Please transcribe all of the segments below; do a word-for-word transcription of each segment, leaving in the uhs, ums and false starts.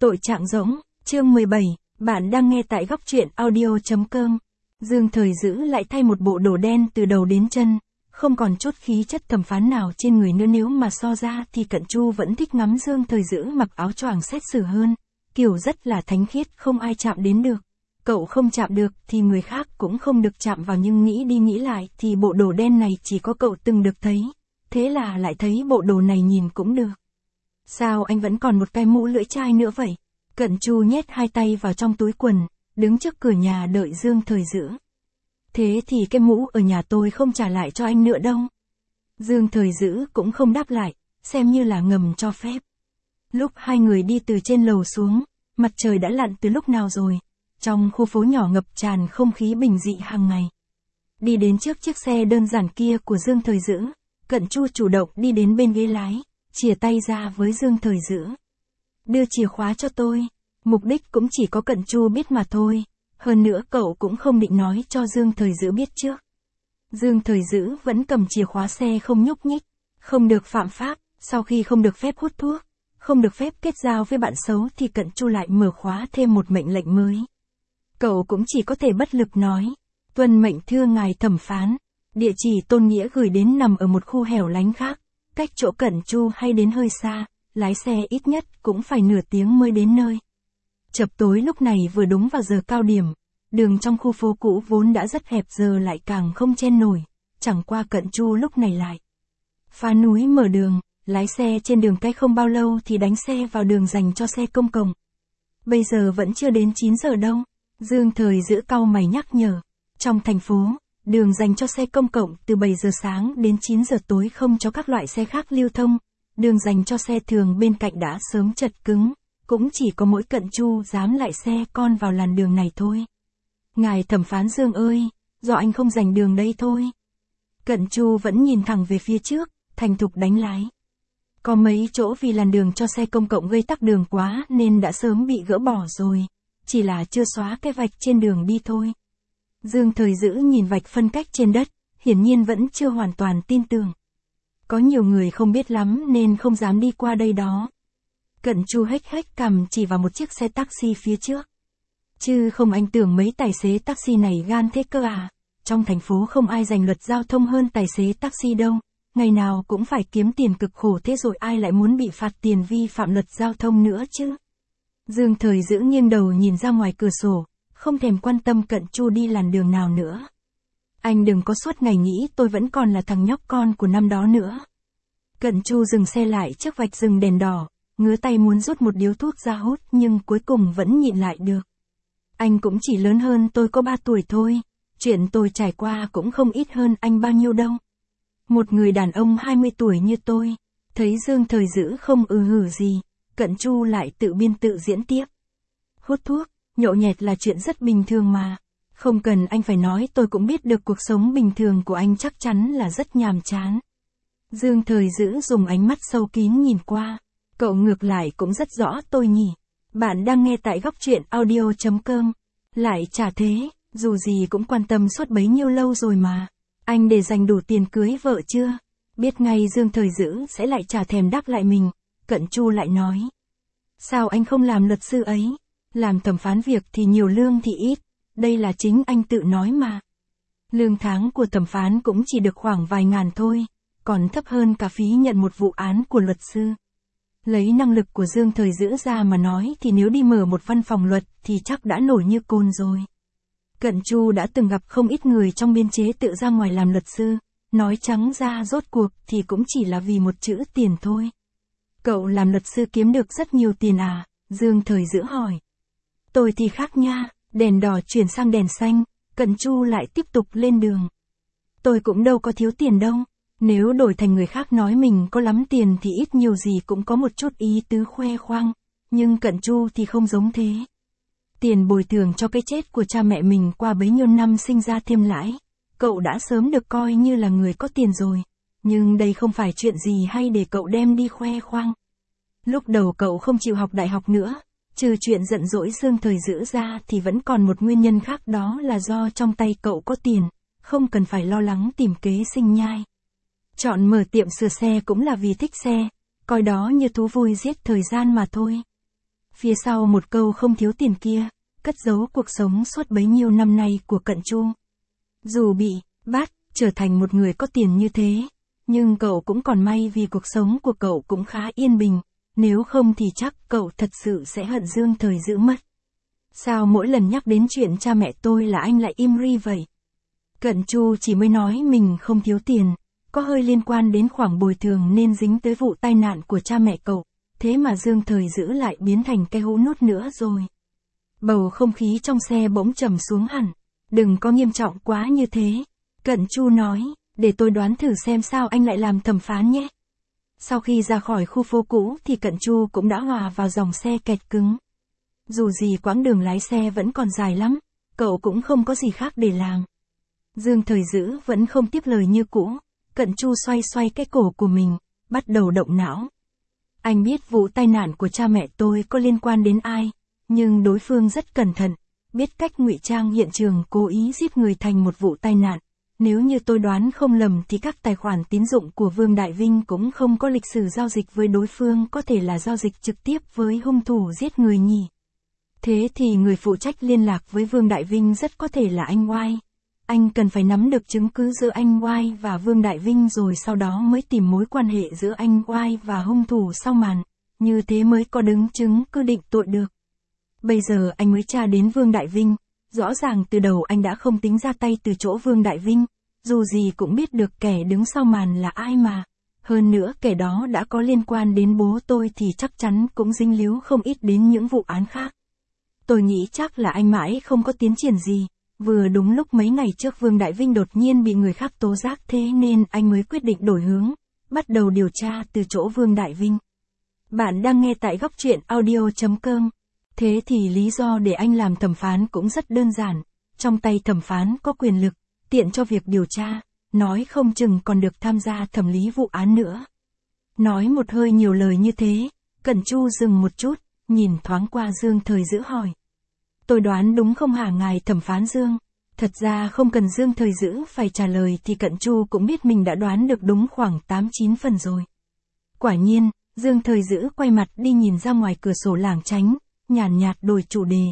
Tội trạng rỗng, chương mười bảy, bạn đang nghe tại góc truyện audio.com. Dương Thời Dữ lại thay một bộ đồ đen từ đầu đến chân, không còn chút khí chất thẩm phán nào trên người nữa. Nếu mà so ra thì Cận Chu vẫn thích ngắm Dương Thời Dữ mặc áo choàng xét xử hơn, kiểu rất là thánh khiết, không ai chạm đến được. Cậu không chạm được thì người khác cũng không được chạm vào, nhưng nghĩ đi nghĩ lại thì bộ đồ đen này chỉ có cậu từng được thấy, thế là lại thấy bộ đồ này nhìn cũng được. Sao anh vẫn còn một cái mũ lưỡi chai nữa vậy? Cận Chu nhét hai tay vào trong túi quần, đứng trước cửa nhà đợi Dương Thời Dữ. Thế thì cái mũ ở nhà tôi không trả lại cho anh nữa đâu. Dương Thời Dữ cũng không đáp lại, xem như là ngầm cho phép. Lúc hai người đi từ trên lầu xuống, mặt trời đã lặn từ lúc nào rồi, trong khu phố nhỏ ngập tràn không khí bình dị hàng ngày. Đi đến trước chiếc xe đơn giản kia của Dương Thời Dữ, Cận Chu chủ động đi đến bên ghế lái, chìa tay ra với Dương Thời Dữ. Đưa chìa khóa cho tôi. Mục đích cũng chỉ có Cận Chu biết mà thôi, hơn nữa cậu cũng không định nói cho Dương Thời Dữ biết trước. Dương Thời Dữ vẫn cầm chìa khóa xe không nhúc nhích, không được phạm pháp, sau khi không được phép hút thuốc, không được phép kết giao với bạn xấu thì Cận Chu lại mở khóa thêm một mệnh lệnh mới. Cậu cũng chỉ có thể bất lực nói, tuân mệnh thưa ngài thẩm phán. Địa chỉ Tôn Nghĩa gửi đến nằm ở một khu hẻo lánh khác, cách chỗ Cận Chu hay đến hơi xa, lái xe ít nhất cũng phải nửa tiếng mới đến nơi. Chập tối lúc này vừa đúng vào giờ cao điểm, đường trong khu phố cũ vốn đã rất hẹp giờ lại càng không chen nổi, chẳng qua Cận Chu lúc này lại phá núi mở đường, lái xe trên đường cách không bao lâu thì đánh xe vào đường dành cho xe công cộng. Bây giờ vẫn chưa đến chín giờ đâu, Dương Thời Dữ cau mày nhắc nhở. Trong thành phố, đường dành cho xe công cộng từ bảy giờ sáng đến chín giờ tối không cho các loại xe khác lưu thông, đường dành cho xe thường bên cạnh đã sớm chật cứng, cũng chỉ có mỗi Cận Chu dám lại xe con vào làn đường này thôi. Ngài thẩm phán Dương ơi, do anh không dành đường đây thôi. Cận Chu vẫn nhìn thẳng về phía trước, thành thục đánh lái. Có mấy chỗ vì làn đường cho xe công cộng gây tắc đường quá nên đã sớm bị gỡ bỏ rồi, chỉ là chưa xóa cái vạch trên đường đi thôi. Dương Thời Dữ nhìn vạch phân cách trên đất, hiển nhiên vẫn chưa hoàn toàn tin tưởng. Có nhiều người không biết lắm nên không dám đi qua đây đó. Cận Chu hếch hếch cằm chỉ vào một chiếc xe taxi phía trước. Chứ không, anh tưởng mấy tài xế taxi này gan thế cơ à? Trong thành phố không ai giành luật giao thông hơn tài xế taxi đâu, ngày nào cũng phải kiếm tiền cực khổ thế rồi ai lại muốn bị phạt tiền vi phạm luật giao thông nữa chứ? Dương Thời Dữ nghiêng đầu nhìn ra ngoài cửa sổ, không thèm quan tâm Cận Chu đi làn đường nào nữa. Anh đừng có suốt ngày nghĩ tôi vẫn còn là thằng nhóc con của năm đó nữa. Cận Chu dừng xe lại trước vạch dừng đèn đỏ, ngứa tay muốn rút một điếu thuốc ra hút nhưng cuối cùng vẫn nhịn lại được. Anh cũng chỉ lớn hơn tôi có ba tuổi thôi, chuyện tôi trải qua cũng không ít hơn anh bao nhiêu đâu. Một người đàn ông hai mươi tuổi như tôi, thấy Dương Thời Dữ không ừ hử gì, Cận Chu lại tự biên tự diễn tiếp. Hút thuốc, nhậu nhẹt là chuyện rất bình thường mà. Không cần anh phải nói, tôi cũng biết được cuộc sống bình thường của anh chắc chắn là rất nhàm chán. Dương Thời Dữ dùng ánh mắt sâu kín nhìn qua. Cậu ngược lại cũng rất rõ tôi nhỉ. Bạn đang nghe tại góc truyện audio.com. Lại chả thế, dù gì cũng quan tâm suốt bấy nhiêu lâu rồi mà. Anh để dành đủ tiền cưới vợ chưa? Biết ngay Dương Thời Dữ sẽ lại chả thèm đáp lại mình. Cận Chu lại nói. Sao anh không làm luật sư ấy? Làm thẩm phán việc thì nhiều lương thì ít. Đây là chính anh tự nói mà. Lương tháng của thẩm phán cũng chỉ được khoảng vài ngàn thôi, còn thấp hơn cả phí nhận một vụ án của luật sư. Lấy năng lực của Dương Thời Dữ ra mà nói thì nếu đi mở một văn phòng luật thì chắc đã nổi như côn rồi. Cận Chu đã từng gặp không ít người trong biên chế tự ra ngoài làm luật sư, nói trắng ra rốt cuộc thì cũng chỉ là vì một chữ tiền thôi. Cậu làm luật sư kiếm được rất nhiều tiền à? Dương Thời Dữ hỏi. Tôi thì khác nha. Đèn đỏ chuyển sang đèn xanh, Cận Chu lại tiếp tục lên đường. Tôi cũng đâu có thiếu tiền đâu, nếu đổi thành người khác nói mình có lắm tiền thì ít nhiều gì cũng có một chút ý tứ khoe khoang, nhưng Cận Chu thì không giống thế. Tiền bồi thường cho cái chết của cha mẹ mình qua bấy nhiêu năm sinh ra thêm lãi, cậu đã sớm được coi như là người có tiền rồi, nhưng đây không phải chuyện gì hay để cậu đem đi khoe khoang. Lúc đầu cậu không chịu học đại học nữa. Trừ chuyện giận dỗi Dương Thời Dữ ra thì vẫn còn một nguyên nhân khác, đó là do trong tay cậu có tiền, không cần phải lo lắng tìm kế sinh nhai. Chọn mở tiệm sửa xe cũng là vì thích xe, coi đó như thú vui giết thời gian mà thôi. Phía sau một câu không thiếu tiền kia, cất giấu cuộc sống suốt bấy nhiêu năm nay của Cận Chu. Dù bị bắt, trở thành một người có tiền như thế, nhưng cậu cũng còn may vì cuộc sống của cậu cũng khá yên bình, nếu không thì chắc cậu thật sự sẽ hận Dương Thời Dữ mất. Sao mỗi lần nhắc đến chuyện cha mẹ tôi là anh lại im ri vậy? Cận Chu chỉ mới nói mình không thiếu tiền, có hơi liên quan đến khoản bồi thường nên dính tới vụ tai nạn của cha mẹ cậu, thế mà Dương Thời Dữ lại biến thành cái hũ nút nữa rồi. Bầu không khí trong xe bỗng trầm xuống hẳn. Đừng có nghiêm trọng quá như thế. Cận Chu nói, để tôi đoán thử xem sao anh lại làm thẩm phán nhé. Sau khi ra khỏi khu phố cũ thì Cận Chu cũng đã hòa vào dòng xe kẹt cứng. Dù gì quãng đường lái xe vẫn còn dài lắm, cậu cũng không có gì khác để làm. Dương Thời Dữ vẫn không tiếp lời như cũ, Cận Chu xoay xoay cái cổ của mình, bắt đầu động não. Anh biết vụ tai nạn của cha mẹ tôi có liên quan đến ai, nhưng đối phương rất cẩn thận, biết cách ngụy trang hiện trường cố ý giết người thành một vụ tai nạn. Nếu như tôi đoán không lầm thì các tài khoản tín dụng của Vương Đại Vinh cũng không có lịch sử giao dịch với đối phương, có thể là giao dịch trực tiếp với hung thủ giết người nhỉ. Thế thì người phụ trách liên lạc với Vương Đại Vinh rất có thể là anh Y. Anh cần phải nắm được chứng cứ giữa anh Y và Vương Đại Vinh rồi sau đó mới tìm mối quan hệ giữa anh Y và hung thủ sau màn, như thế mới có đứng chứng cứ định tội được. Bây giờ anh mới tra đến Vương Đại Vinh, rõ ràng từ đầu anh đã không tính ra tay từ chỗ Vương Đại Vinh, dù gì cũng biết được kẻ đứng sau màn là ai mà. Hơn nữa kẻ đó đã có liên quan đến bố tôi thì chắc chắn cũng dính líu không ít đến những vụ án khác. Tôi nghĩ chắc là anh mãi không có tiến triển gì, vừa đúng lúc mấy ngày trước Vương Đại Vinh đột nhiên bị người khác tố giác thế nên anh mới quyết định đổi hướng, bắt đầu điều tra từ chỗ Vương Đại Vinh. Bạn đang nghe tại góc truyện audio chấm com. Thế thì lý do để anh làm thẩm phán cũng rất đơn giản, trong tay thẩm phán có quyền lực, tiện cho việc điều tra, nói không chừng còn được tham gia thẩm lý vụ án nữa. Nói một hơi nhiều lời như thế, Cận Chu dừng một chút, nhìn thoáng qua Dương Thời Dữ hỏi. Tôi đoán đúng không hả ngài thẩm phán Dương? Thật ra không cần Dương Thời Dữ phải trả lời thì Cận Chu cũng biết mình đã đoán được đúng khoảng tám chín phần rồi. Quả nhiên, Dương Thời Dữ quay mặt đi nhìn ra ngoài cửa sổ lảng tránh, nhàn nhạt đổi chủ đề.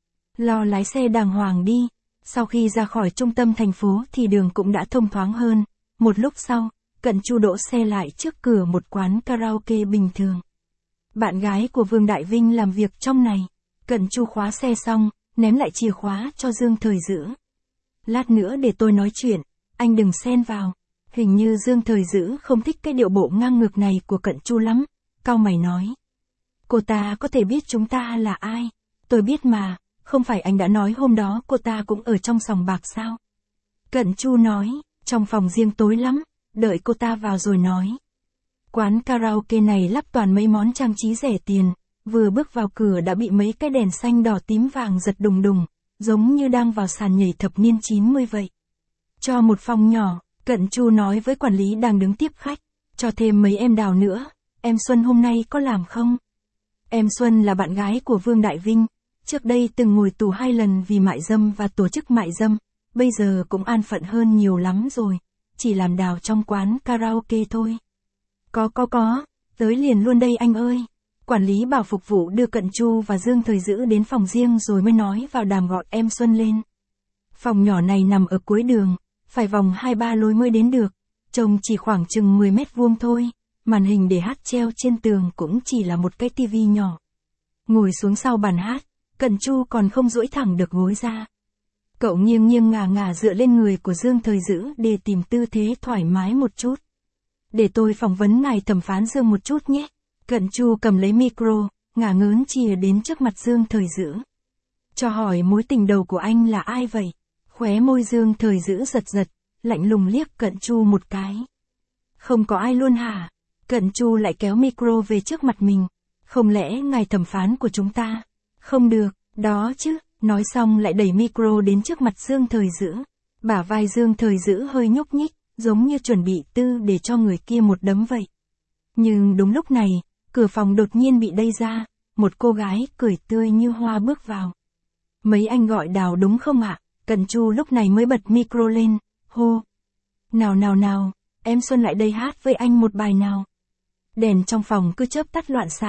Lo lái xe đàng hoàng đi, sau khi ra khỏi trung tâm thành phố thì đường cũng đã thông thoáng hơn. Một lúc sau, Cận Chu đỗ xe lại trước cửa một quán karaoke bình thường. Bạn gái của Vương Đại Vinh làm việc trong này. Cận Chu khóa xe xong, ném lại chìa khóa cho Dương Thời Dữ. Lát nữa để tôi nói chuyện, anh đừng xen vào. Hình như Dương Thời Dữ không thích cái điệu bộ ngang ngược này của Cận Chu lắm, cau mày nói. Cô ta có thể biết chúng ta là ai? Tôi biết mà, không phải anh đã nói hôm đó cô ta cũng ở trong sòng bạc sao? Cận Chu nói, trong phòng riêng tối lắm, đợi cô ta vào rồi nói. Quán karaoke này lắp toàn mấy món trang trí rẻ tiền, vừa bước vào cửa đã bị mấy cái đèn xanh đỏ tím vàng giật đùng đùng, giống như đang vào sàn nhảy thập niên chín mươi vậy. Cho một phòng nhỏ, Cận Chu nói với quản lý đang đứng tiếp khách, cho thêm mấy em đào nữa, em Xuân hôm nay có làm không? Em Xuân là bạn gái của Vương Đại Vinh, trước đây từng ngồi tù hai lần vì mại dâm và tổ chức mại dâm, bây giờ cũng an phận hơn nhiều lắm rồi, chỉ làm đào trong quán karaoke thôi. Có có có, tới liền luôn đây anh ơi. Quản lý bảo phục vụ đưa Cận Chu và Dương Thời Dữ đến phòng riêng rồi mới nói vào đàm gọi em Xuân lên. Phòng nhỏ này nằm ở cuối đường, phải vòng hai ba lối mới đến được, trông chỉ khoảng chừng mười mét vuông thôi, màn hình để hát treo trên tường cũng chỉ là một cái tivi nhỏ. Ngồi xuống sau bàn hát, Cận Chu còn không duỗi thẳng được gối ra. Cậu nghiêng nghiêng ngả ngả dựa lên người của Dương Thời Dữ để tìm tư thế thoải mái một chút. Để tôi phỏng vấn ngài thẩm phán Dương một chút nhé. Cận Chu cầm lấy micro, ngả ngớn chìa đến trước mặt Dương Thời Dữ. Cho hỏi mối tình đầu của anh là ai vậy? Khóe môi Dương Thời Dữ giật giật, lạnh lùng liếc Cận Chu một cái. Không có ai luôn hả? Cận Chu lại kéo micro về trước mặt mình. Không lẽ ngài thẩm phán của chúng ta? Không được, đó chứ. Nói xong lại đẩy micro đến trước mặt Dương Thời Dữ. Bả vai Dương Thời Dữ hơi nhúc nhích, giống như chuẩn bị tư để cho người kia một đấm vậy. Nhưng đúng lúc này, cửa phòng đột nhiên bị đẩy ra, một cô gái cười tươi như hoa bước vào. Mấy anh gọi đào đúng không ạ? Cận Chu lúc này mới bật micro lên, hô. Nào nào nào, em Xuân lại đây hát với anh một bài nào. Đèn trong phòng cứ chớp tắt loạn xạ,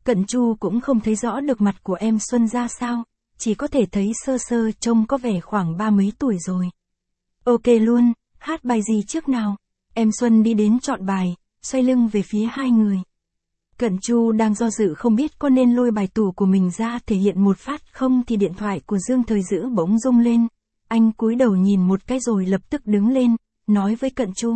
Cận Chu cũng không thấy rõ được mặt của em Xuân ra sao, chỉ có thể thấy sơ sơ trông có vẻ khoảng ba mấy tuổi rồi. Ok luôn, hát bài gì trước nào? Em Xuân đi đến chọn bài, xoay lưng về phía hai người. Cận Chu đang do dự không biết có nên lôi bài tủ của mình ra thể hiện một phát không thì điện thoại của Dương Thời Dữ bỗng rung lên. Anh cúi đầu nhìn một cái rồi lập tức đứng lên, nói với Cận Chu.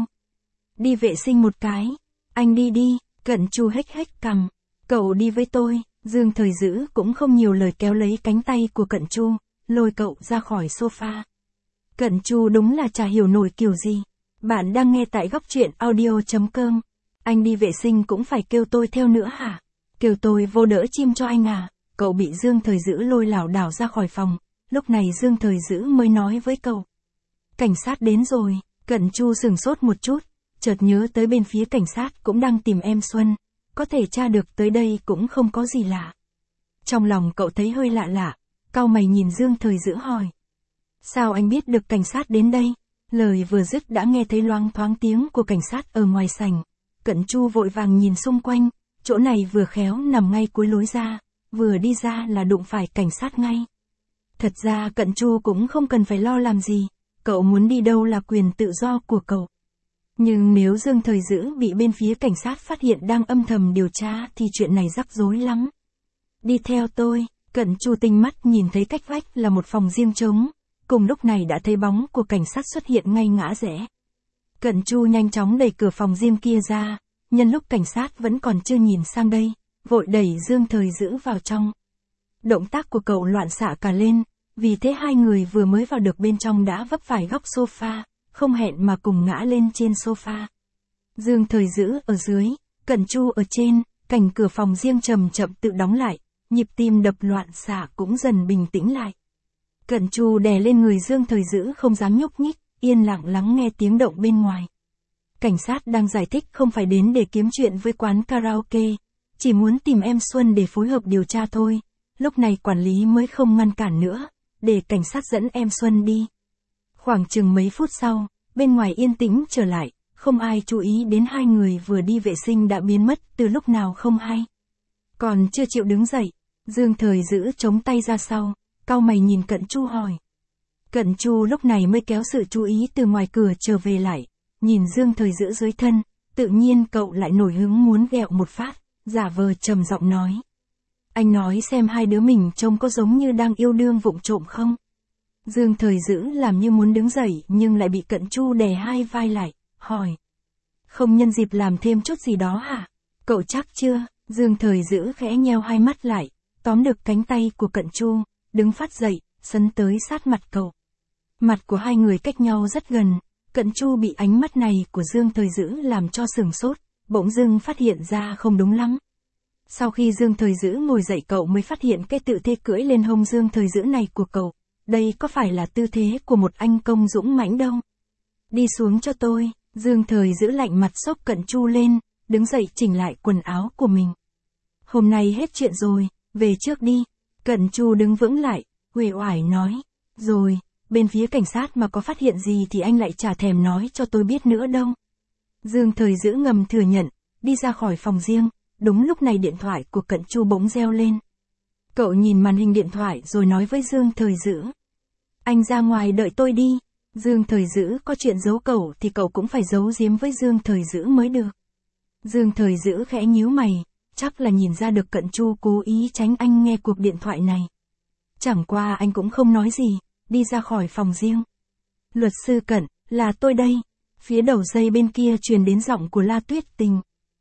Đi vệ sinh một cái. Anh đi đi, Cận Chu hếch hếch cằm. Cậu đi với tôi. Dương Thời Dữ cũng không nhiều lời kéo lấy cánh tay của Cận Chu, lôi cậu ra khỏi sofa. Cận Chu đúng là chả hiểu nổi kiểu gì. Bạn đang nghe tại góc truyện audio chấm com. Anh đi vệ sinh cũng phải kêu tôi theo nữa hả? Kêu tôi vô đỡ chim cho anh à? Cậu bị Dương Thời Dữ lôi lảo đảo ra khỏi phòng. Lúc này Dương Thời Dữ mới nói với cậu. Cảnh sát đến rồi. Cận Chu sửng sốt một chút, chợt nhớ tới bên phía cảnh sát cũng đang tìm em Xuân. Có thể tra được tới đây cũng không có gì lạ. Trong lòng cậu thấy hơi lạ lạ, cau mày nhìn Dương Thời Dữ hỏi. Sao anh biết được cảnh sát đến đây? Lời vừa dứt đã nghe thấy loáng thoáng tiếng của cảnh sát ở ngoài sảnh. Cận Chu vội vàng nhìn xung quanh, chỗ này vừa khéo nằm ngay cuối lối ra, vừa đi ra là đụng phải cảnh sát ngay. Thật ra Cận Chu cũng không cần phải lo làm gì, cậu muốn đi đâu là quyền tự do của cậu. Nhưng nếu Dương Thời Dữ bị bên phía cảnh sát phát hiện đang âm thầm điều tra thì chuyện này rắc rối lắm. Đi theo tôi, Cận Chu tinh mắt nhìn thấy cách vách là một phòng riêng trống, cùng lúc này đã thấy bóng của cảnh sát xuất hiện ngay ngã rẽ. Cận Chu nhanh chóng đẩy cửa phòng riêng kia ra, nhân lúc cảnh sát vẫn còn chưa nhìn sang đây, vội đẩy Dương Thời Dữ vào trong. Động tác của cậu loạn xạ cả lên, vì thế hai người vừa mới vào được bên trong đã vấp phải góc sofa, không hẹn mà cùng ngã lên trên sofa. Dương Thời Dữ ở dưới, Cận Chu ở trên, cành cửa phòng riêng chậm chậm tự đóng lại, nhịp tim đập loạn xạ cũng dần bình tĩnh lại. Cận Chu đè lên người Dương Thời Dữ không dám nhúc nhích, yên lặng lắng nghe tiếng động bên ngoài. Cảnh sát đang giải thích không phải đến để kiếm chuyện với quán karaoke, chỉ muốn tìm em Xuân để phối hợp điều tra thôi. Lúc này quản lý mới không ngăn cản nữa, để cảnh sát dẫn em Xuân đi. Khoảng chừng mấy phút sau, bên ngoài yên tĩnh trở lại, không ai chú ý đến hai người vừa đi vệ sinh đã biến mất từ lúc nào không hay. Còn chưa chịu đứng dậy, Dương Thời Dữ chống tay ra sau, cau mày nhìn Cận Chu hỏi. Cận Chu lúc này mới kéo sự chú ý từ ngoài cửa trở về lại, nhìn Dương Thời Dữ dưới thân, tự nhiên cậu lại nổi hứng muốn ghẹo một phát, giả vờ trầm giọng nói. Anh nói xem hai đứa mình trông có giống như đang yêu đương vụng trộm không? Dương Thời Dữ làm như muốn đứng dậy nhưng lại bị Cận Chu đè hai vai lại, hỏi. Không nhân dịp làm thêm chút gì đó hả? Cậu chắc chưa? Dương Thời Dữ khẽ nheo hai mắt lại, tóm được cánh tay của Cận Chu, đứng phát dậy, sấn tới sát mặt cậu. Mặt của hai người cách nhau rất gần, Cận Chu bị ánh mắt này của Dương Thời Dữ làm cho sửng sốt, bỗng dưng phát hiện ra không đúng lắm. Sau khi Dương Thời Dữ ngồi dậy cậu mới phát hiện cái tự thế cưỡi lên hông Dương Thời Dữ này của cậu, đây có phải là tư thế của một anh công dũng mãnh đâu. Đi xuống cho tôi, Dương Thời Dữ lạnh mặt xốc Cận Chu lên, đứng dậy chỉnh lại quần áo của mình. Hôm nay hết chuyện rồi, về trước đi. Cận Chu đứng vững lại, uể oải nói. Rồi, bên phía cảnh sát mà có phát hiện gì thì anh lại chả thèm nói cho tôi biết nữa đâu. Dương Thời Dữ ngầm thừa nhận, đi ra khỏi phòng riêng, đúng lúc này điện thoại của Cận Chu bỗng reo lên. Cậu nhìn màn hình điện thoại rồi nói với Dương Thời Dữ. Anh ra ngoài đợi tôi đi. Dương Thời Dữ có chuyện giấu cậu thì cậu cũng phải giấu giếm với Dương Thời Dữ mới được. Dương Thời Dữ khẽ nhíu mày, chắc là nhìn ra được Cận Chu cố ý tránh anh nghe cuộc điện thoại này. Chẳng qua anh cũng không nói gì, đi ra khỏi phòng riêng. Luật sư Cận, là tôi đây. Phía đầu dây bên kia truyền đến giọng của La Tuyết Tình.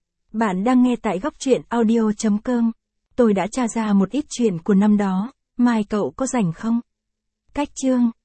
Bạn đang nghe tại góc truyện audio chấm com. Tôi đã tra ra một ít chuyện của năm đó, mai cậu có rảnh không? Cách chương